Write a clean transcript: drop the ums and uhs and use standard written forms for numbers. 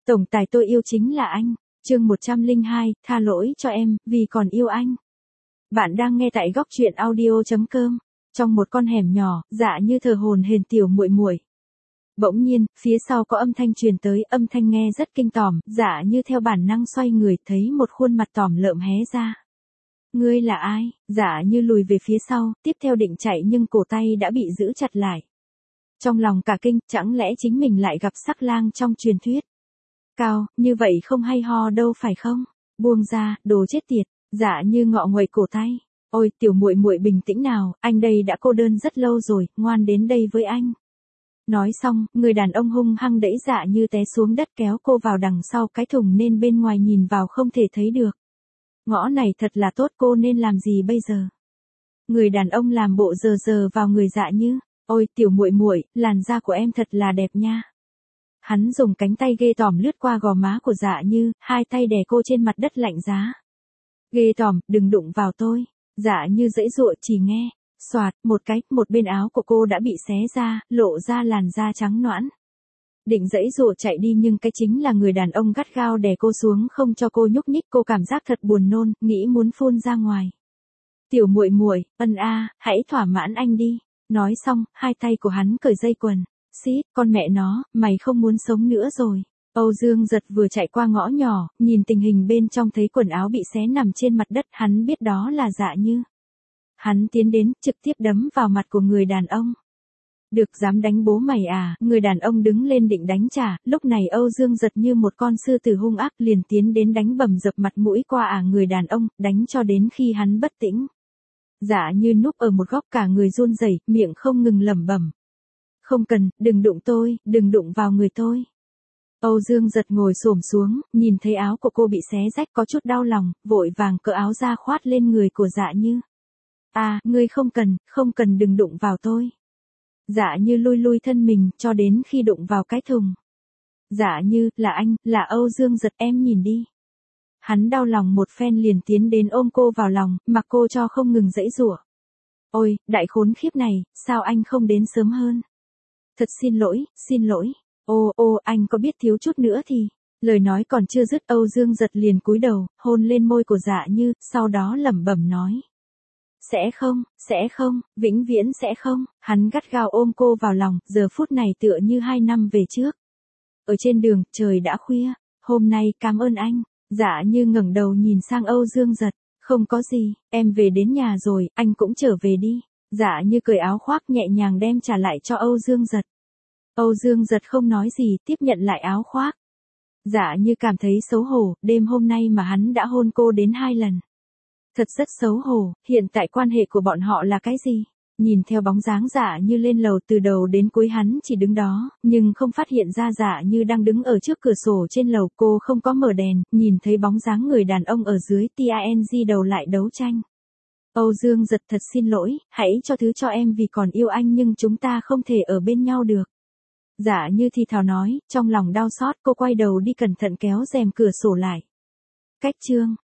Tổng tài tôi yêu chính là anh. Chương 102, tha lỗi cho em, vì còn yêu anh. Bạn đang nghe tại góc truyện audio.com. Trong một con hẻm nhỏ, Dạ Như thờ hổn hển tiểu muội muội. Bỗng nhiên, phía sau có âm thanh truyền tới, âm thanh nghe rất kinh tởm, Dạ Như theo bản năng xoay người, thấy một khuôn mặt tởm lợm hé ra. Ngươi là ai? Dạ Như lùi về phía sau, tiếp theo định chạy nhưng cổ tay đã bị giữ chặt lại. Trong lòng cả kinh, chẳng lẽ chính mình lại gặp sắc lang trong truyền thuyết? Cao, như vậy không hay ho đâu phải không? Buông ra, đồ chết tiệt. Dạ Như ngọ nguậy cổ tay. Ôi, tiểu muội muội bình tĩnh nào, anh đây đã cô đơn rất lâu rồi, ngoan đến đây với anh. Nói xong, người đàn ông hung hăng đẩy Dạ Như té xuống đất, kéo cô vào đằng sau cái thùng nên bên ngoài nhìn vào không thể thấy được. Ngõ này thật là tốt, cô nên làm gì bây giờ? Người đàn ông làm bộ dờ vào người Dạ Như. Ôi, tiểu muội muội, làn da của em thật là đẹp nha. Hắn dùng cánh tay ghê tởm lướt qua gò má của Dạ Như, hai tay đè cô trên mặt đất lạnh giá. Ghê tởm, đừng đụng vào tôi. Dạ Như giãy giụa, chỉ nghe xoạt một cái, một bên áo của cô đã bị xé ra, lộ ra làn da trắng nõn. Định giãy giụa chạy đi nhưng cái chính là người đàn ông gắt gao đè cô xuống không cho cô nhúc nhích, cô cảm giác thật buồn nôn, nghĩ muốn phun ra ngoài. Tiểu muội muội, hãy thỏa mãn anh đi. Nói xong, hai tay của hắn cởi dây quần. Xít, con mẹ nó, mày không muốn sống nữa rồi. Âu Dương Giật vừa chạy qua ngõ nhỏ, nhìn tình hình bên trong thấy quần áo bị xé nằm trên mặt đất, hắn biết đó là Dạ Như. Hắn tiến đến, trực tiếp đấm vào mặt của người đàn ông. Được, dám đánh bố mày à? Người đàn ông đứng lên định đánh trả, lúc này Âu Dương Giật như một con sư tử hung ác liền tiến đến đánh bầm dập mặt mũi qua người đàn ông, đánh cho đến khi hắn bất tĩnh. Dạ Như núp ở một góc cả người run rẩy, miệng không ngừng lẩm bẩm. Không cần, đừng đụng tôi, đừng đụng vào người tôi. Âu Dương Giật ngồi xổm xuống, nhìn thấy áo của cô bị xé rách có chút đau lòng, vội vàng cởi áo ra khoát lên người của Dạ Như. Ngươi không cần đừng đụng vào tôi. Dạ Như lui thân mình cho đến khi đụng vào cái thùng. Dạ Như, là anh, là Âu Dương Giật, em nhìn đi. Hắn đau lòng một phen liền tiến đến ôm cô vào lòng, mặc cô cho không ngừng giãy giụa. Ôi, đại khốn khiếp này, sao anh không đến sớm hơn? Thật xin lỗi. Anh có biết thiếu chút nữa thì... Lời nói còn chưa dứt, Âu Dương Giật liền cúi đầu, hôn lên môi của Dạ Như, sau đó lẩm bẩm nói. Sẽ không, vĩnh viễn sẽ không. Hắn gắt gao ôm cô vào lòng, giờ phút này tựa như 2 năm về trước. Ở trên đường, trời đã khuya, hôm nay cảm ơn anh. Dạ Như ngẩng đầu nhìn sang Âu Dương Giật. Không có gì, em về đến nhà rồi, anh cũng trở về đi. Dạ Như cởi áo khoác nhẹ nhàng đem trả lại cho Âu Dương Giật. Âu Dương Giật không nói gì, tiếp nhận lại áo khoác. Dạ Như cảm thấy xấu hổ, đêm hôm nay mà hắn đã hôn cô đến 2 lần. Thật rất xấu hổ, hiện tại quan hệ của bọn họ là cái gì? Nhìn theo bóng dáng Dạ Như lên lầu, từ đầu đến cuối hắn chỉ đứng đó, nhưng không phát hiện ra Dạ Như đang đứng ở trước cửa sổ trên lầu, cô không có mở đèn, nhìn thấy bóng dáng người đàn ông ở dưới TING đầu lại đấu tranh. Âu Dương Giật, thật xin lỗi, hãy cho thứ cho em vì còn yêu anh nhưng chúng ta không thể ở bên nhau được. Dạ Như thì thào nói, trong lòng đau xót, cô quay đầu đi cẩn thận kéo rèm cửa sổ lại. Cách chương